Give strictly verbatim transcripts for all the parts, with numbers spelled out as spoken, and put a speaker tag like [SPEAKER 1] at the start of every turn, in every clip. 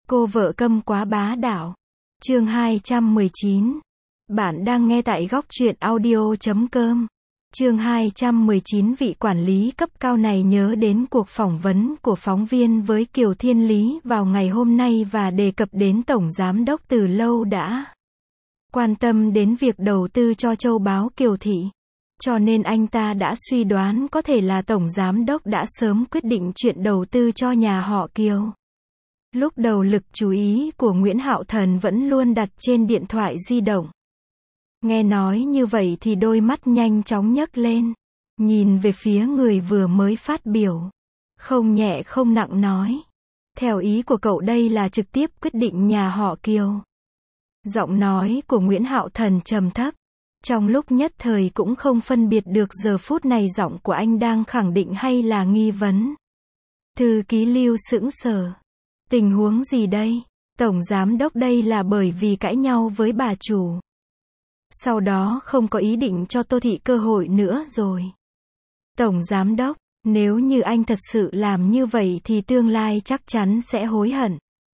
[SPEAKER 1] Cô vợ câm quá bá đạo. Chương hai trăm mười chín. Bạn đang nghe tại góc truyện audio chấm com. Chương hai trăm mười chín. Vị quản lý cấp cao này nhớ đến cuộc phỏng vấn của phóng viên với Kiều Thiên Lý vào ngày hôm nay và đề cập đến Tổng Giám đốc từ lâu đã quan tâm đến việc đầu tư cho châu báu Kiều Thị. Cho nên anh ta đã suy đoán có thể là Tổng Giám đốc đã sớm quyết định chuyện đầu tư cho nhà họ Kiều. Lúc đầu lực chú ý của Nguyễn Hạo Thần vẫn luôn đặt trên điện thoại di động. Nghe nói như vậy thì đôi mắt nhanh chóng nhấc lên, nhìn về phía người vừa mới phát biểu. Không nhẹ không nặng nói. Theo ý của cậu đây là trực tiếp quyết định nhà họ Kiều. Giọng nói của Nguyễn Hạo Thần trầm thấp. Trong lúc nhất thời cũng không phân biệt được giờ phút này giọng của anh đang khẳng định hay là nghi vấn. Thư ký Lưu sững sờ. Tình huống gì đây? Tổng giám đốc đây là bởi vì cãi nhau với bà chủ. Sau đó không có ý định cho Tô Thị cơ hội nữa rồi. Tổng giám đốc, nếu như anh thật sự làm như vậy thì tương lai chắc chắn sẽ hối hận.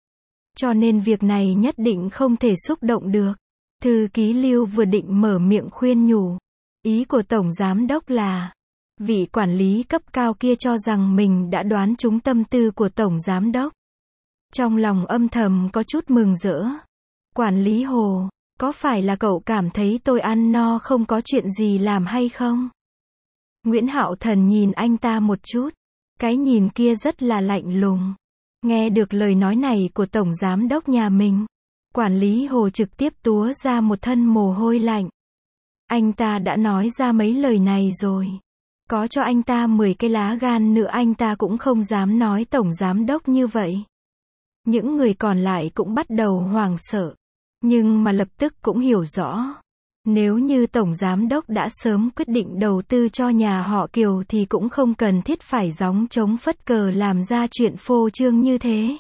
[SPEAKER 1] Cho nên việc này nhất định không thể xúc động được. Thư ký Lưu vừa định mở miệng khuyên nhủ. Ý của Tổng Giám đốc là, vị quản lý cấp cao kia cho rằng mình đã đoán trúng tâm tư của Tổng Giám đốc. Trong lòng âm thầm có chút mừng rỡ. Quản lý Hồ, có phải là cậu cảm thấy tôi ăn no không có chuyện gì làm hay không? Nguyễn Hạo Thần nhìn anh ta một chút. Cái nhìn kia rất là lạnh lùng. Nghe được lời nói này của Tổng Giám đốc nhà mình, quản lý Hồ trực tiếp túa ra một thân mồ hôi lạnh. Anh ta đã nói ra mấy lời này rồi. Có cho anh ta mười cái lá gan nữa anh ta cũng không dám nói Tổng Giám đốc như vậy. Những người còn lại cũng bắt đầu hoảng sợ. Nhưng mà lập tức cũng hiểu rõ. Nếu như Tổng Giám đốc đã sớm quyết định đầu tư cho nhà họ Kiều thì cũng không cần thiết phải gióng trống phất cờ làm ra chuyện phô trương như thế.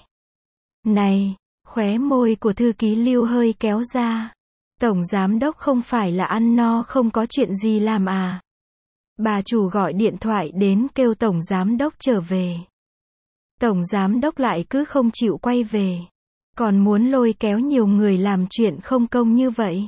[SPEAKER 1] Này, khóe môi của thư ký Lưu hơi kéo ra. Tổng Giám đốc không phải là ăn no không có chuyện gì làm à? Bà chủ gọi điện thoại đến kêu Tổng Giám đốc trở về. Tổng Giám đốc lại cứ không chịu quay về. Còn muốn lôi kéo nhiều người làm chuyện không công như vậy.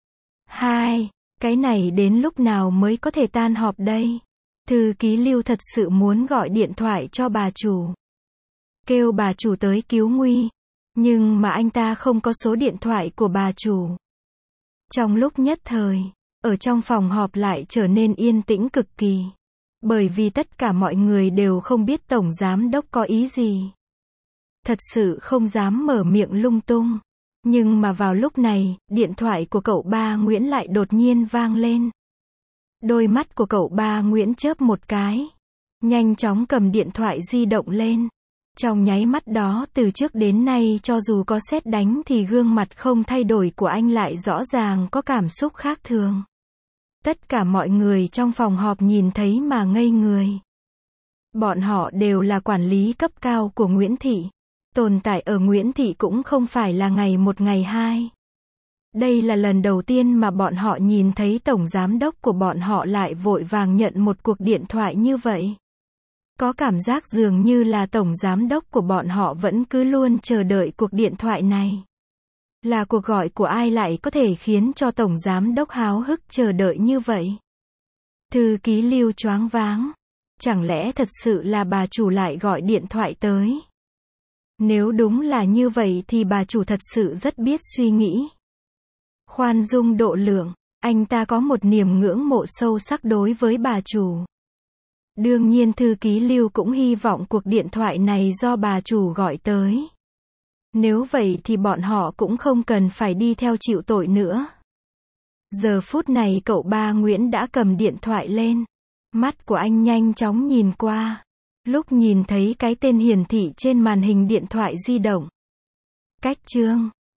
[SPEAKER 1] Hai, cái này đến lúc nào mới có thể tan họp đây? Thư ký Lưu thật sự muốn gọi điện thoại cho bà chủ. Kêu bà chủ tới cứu nguy. Nhưng mà anh ta không có số điện thoại của bà chủ. Trong lúc nhất thời, ở trong phòng họp lại trở nên yên tĩnh cực kỳ. Bởi vì tất cả mọi người đều không biết Tổng Giám đốc có ý gì. Thật sự không dám mở miệng lung tung. Nhưng mà vào lúc này, điện thoại của cậu ba Nguyễn lại đột nhiên vang lên. Đôi mắt của cậu ba Nguyễn chớp một cái. Nhanh chóng cầm điện thoại di động lên. Trong nháy mắt đó từ trước đến nay cho dù có sét đánh thì gương mặt không thay đổi của anh lại rõ ràng có cảm xúc khác thường. Tất cả mọi người trong phòng họp nhìn thấy mà ngây người. Bọn họ đều là quản lý cấp cao của Nguyễn Thị. Tồn tại ở Nguyễn Thị cũng không phải là ngày một ngày hai. Đây là lần đầu tiên mà bọn họ nhìn thấy Tổng Giám đốc của bọn họ lại vội vàng nhận một cuộc điện thoại như vậy. Có cảm giác dường như là Tổng Giám đốc của bọn họ vẫn cứ luôn chờ đợi cuộc điện thoại này. Là cuộc gọi của ai lại có thể khiến cho Tổng Giám đốc háo hức chờ đợi như vậy? Thư ký Lưu choáng váng. Chẳng lẽ thật sự là bà chủ lại gọi điện thoại tới? Nếu đúng là như vậy thì bà chủ thật sự rất biết suy nghĩ. Khoan dung độ lượng, anh ta có một niềm ngưỡng mộ sâu sắc đối với bà chủ. Đương nhiên thư ký Lưu cũng hy vọng cuộc điện thoại này do bà chủ gọi tới. Nếu vậy thì bọn họ cũng không cần phải đi theo chịu tội nữa. Giờ phút này cậu ba Nguyễn đã cầm điện thoại lên. Mắt của anh nhanh chóng nhìn qua. Lúc nhìn thấy cái tên hiển thị trên màn hình điện thoại di động. Cách Trương.